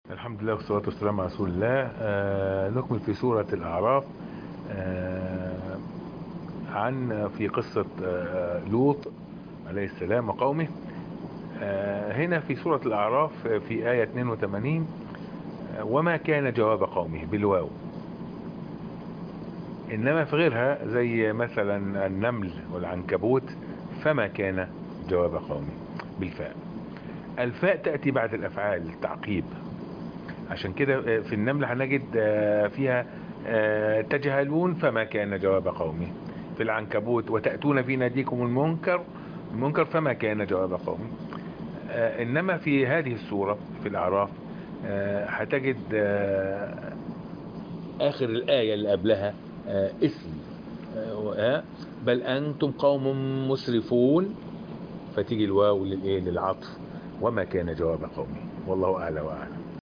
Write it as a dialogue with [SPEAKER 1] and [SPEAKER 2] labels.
[SPEAKER 1] الحمد لله والصلاة والسلام على رسول الله. نكمل في سورة الأعراف. آه في قصة لوط عليه السلام وقومه. هنا في سورة الأعراف في آية 82. وما كان جواب قومه بالواو، إنما في غيرها زي مثلا النمل والعنكبوت فما كان جواب قومه بالفاء. الفاء تأتي بعد الأفعال التعقيب، عشان كده في النمل هنجد فيها تجهلون فما كان جواب قومه. في العنكبوت وتأتون في ناديكم المنكر فما كان جواب قومه. انما في هذه السورة في الأعراف هتجد آخر الآية اللي قبلها اسم بل أنتم قوم مسرفون، فتيجي الواو للعطف. وما كان جواب قومه، والله أعلى وأعلم.